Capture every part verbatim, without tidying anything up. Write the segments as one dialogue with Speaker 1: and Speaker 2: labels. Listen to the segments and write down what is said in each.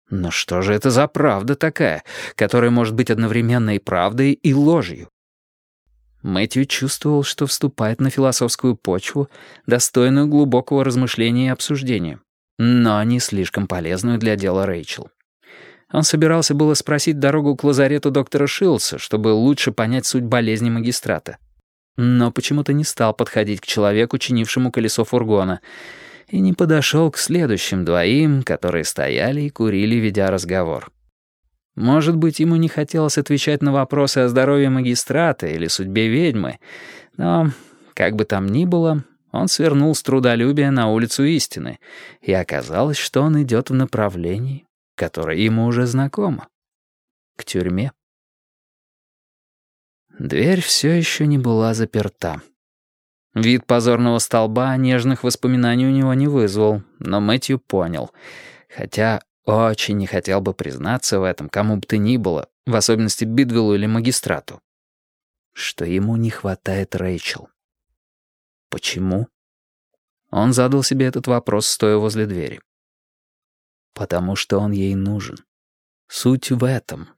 Speaker 1: Но что же это за правда такая, которая может быть одновременно и правдой, и ложью? Мэтью чувствовал, что вступает на философскую почву, достойную глубокого размышления и обсуждения, но не слишком полезную для дела Рэйчел. Он собирался было спросить дорогу к лазарету доктора Шилдса, чтобы лучше понять суть болезни магистрата. Но почему-то не стал подходить к человеку, чинившему колесо фургона, и не подошел к следующим двоим, которые стояли и курили, ведя разговор. Может быть, ему не хотелось отвечать на вопросы о здоровье магистрата или судьбе ведьмы, но, как бы там ни было, он свернул с трудолюбия на улицу Истины, и оказалось, что он идет в направлении, которое ему уже знакомо — к тюрьме. Дверь все еще не была заперта. Вид позорного столба нежных воспоминаний у него не вызвал, но Мэтью понял, хотя очень не хотел бы признаться в этом кому бы то ни было, в особенности Бидвеллу или магистрату, что ему не хватает Рэйчел. Почему? Он задал себе этот вопрос, стоя возле двери. Потому что он ей нужен. Суть в этом.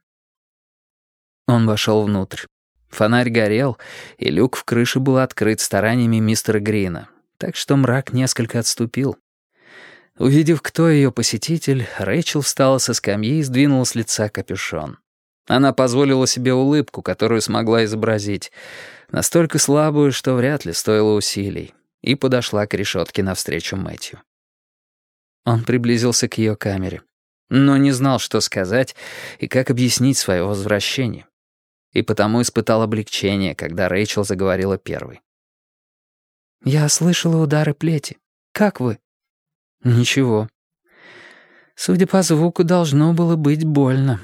Speaker 1: Он вошел внутрь. Фонарь горел, и люк в крыше был открыт стараниями мистера Грина, так что мрак несколько отступил. Увидев, кто ее посетитель, Рэйчел встала со скамьи и сдвинула с лица капюшон. Она позволила себе улыбку, которую смогла изобразить, настолько слабую, что вряд ли стоило усилий, и подошла к решетке навстречу Мэтью. Он приблизился к ее камере, но не знал, что сказать и как объяснить свое возвращение. И потому испытал облегчение, когда Рэйчел заговорила первой. «Я слышала удары плети. Как вы?» «Ничего. Судя по звуку, должно было быть больно».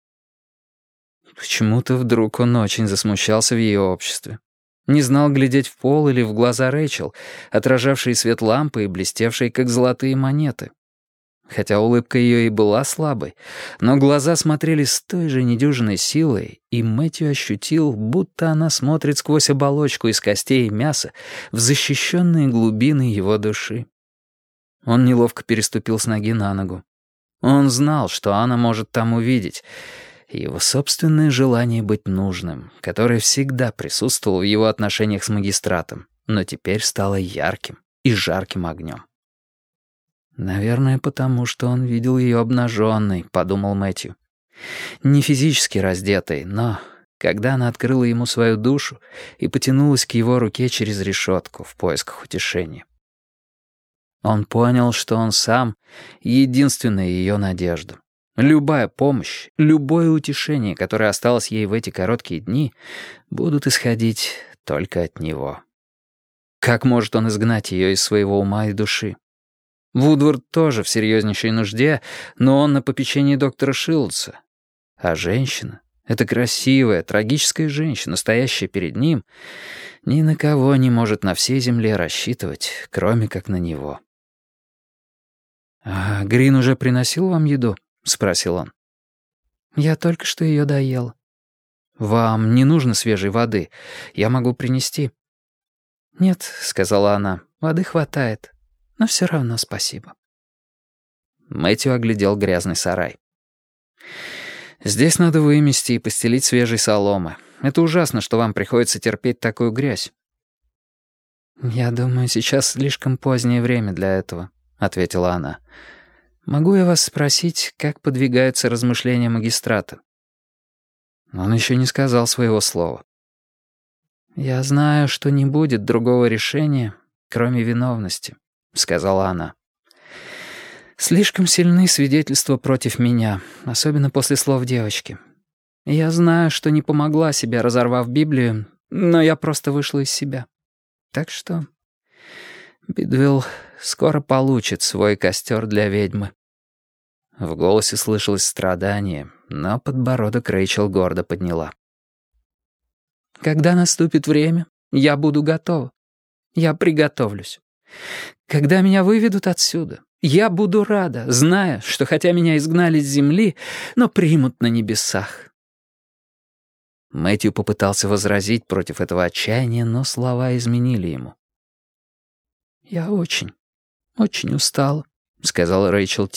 Speaker 1: Почему-то вдруг он очень засмущался в ее обществе. Не знал глядеть в пол или в глаза Рэйчел, отражавшие свет лампы и блестевшие, как золотые монеты. Хотя улыбка ее и была слабой, но глаза смотрели с той же недюжинной силой, и Мэтью ощутил, будто она смотрит сквозь оболочку из костей и мяса в защищенные глубины его души. Он неловко переступил с ноги на ногу. Он знал, что она может там увидеть, и его собственное желание быть нужным, которое всегда присутствовало в его отношениях с магистратом, но теперь стало ярким и жарким огнем. «Наверное, потому что он видел ее обнаженной», — подумал Мэтью. Не физически раздетой, но когда она открыла ему свою душу и потянулась к его руке через решетку в поисках утешения. Он понял, что он сам — единственная ее надежда. Любая помощь, любое утешение, которое осталось ей в эти короткие дни, будут исходить только от него. Как может он изгнать ее из своего ума и души? Вудвард тоже в серьезнейшей нужде, но он на попечении доктора Шилдса. А женщина, эта красивая, трагическая женщина, стоящая перед ним, ни на кого не может на всей земле рассчитывать, кроме как на него. «А Грин уже приносил вам еду?» — спросил он. «Я только что ее доела». «Вам не нужно свежей воды. Я могу принести». «Нет», — сказала она, — «воды хватает. Но все равно спасибо». Мэтью оглядел грязный сарай. «Здесь надо вымести и постелить свежей соломы. Это ужасно, что вам приходится терпеть такую грязь». «Я думаю, сейчас слишком позднее время для этого», — ответила она. «Могу я вас спросить, как подвигаются размышления магистрата?» Он еще не сказал своего слова. «Я знаю, что не будет другого решения, кроме виновности», — сказала она. «Слишком сильны свидетельства против меня, особенно после слов девочки. Я знаю, что не помогла себе, разорвав Библию, но я просто вышла из себя. Так что Бидвелл скоро получит свой костер для ведьмы». В голосе слышалось страдание, но подбородок Рэйчел гордо подняла. «Когда наступит время, я буду готова. Я приготовлюсь. Когда меня выведут отсюда, я буду рада, зная, что хотя меня изгнали с земли, но примут на небесах». Мэтью попытался возразить против этого отчаяния, но слова изменили ему. «Я очень, очень устала», — сказала Рэйчел тихо.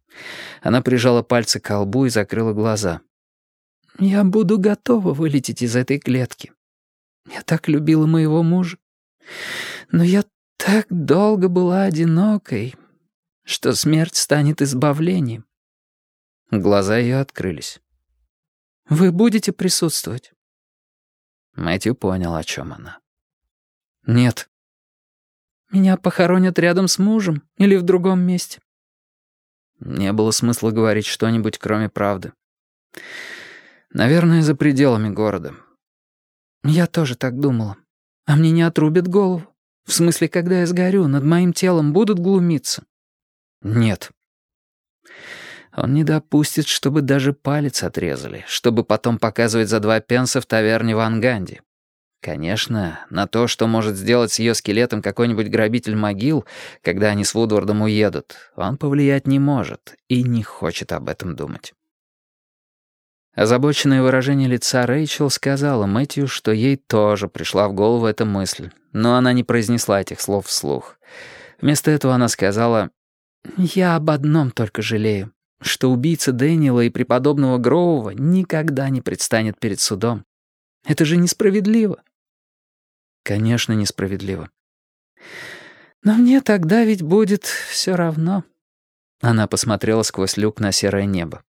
Speaker 1: Она прижала пальцы к колбу и закрыла глаза. «Я буду готова вылететь из этой клетки. Я так любила моего мужа. Но я так долго была одинокой, что смерть станет избавлением». Глаза ее открылись. «Вы будете присутствовать?» Мэтью понял, о чем она. «Нет». «Меня похоронят рядом с мужем или в другом месте?» Не было смысла говорить что-нибудь, кроме правды. «Наверное, за пределами города». «Я тоже так думала. А мне не отрубят голову? В смысле, когда я сгорю, над моим телом будут глумиться?» «Нет». Он не допустит, чтобы даже палец отрезали, чтобы потом показывать за два пенса в таверне в Анганди. Конечно, на то, что может сделать с ее скелетом какой-нибудь грабитель могил, когда они с Вудвардом уедут, он повлиять не может и не хочет об этом думать. Озабоченное выражение лица Рэйчел сказала Мэтью, что ей тоже пришла в голову эта мысль, но она не произнесла этих слов вслух. Вместо этого она сказала: «Я об одном только жалею, что убийца Дэниела и преподобного Гроува никогда не предстанет перед судом. Это же несправедливо». «Конечно, несправедливо». «Но мне тогда ведь будет все равно». Она посмотрела сквозь люк на серое небо.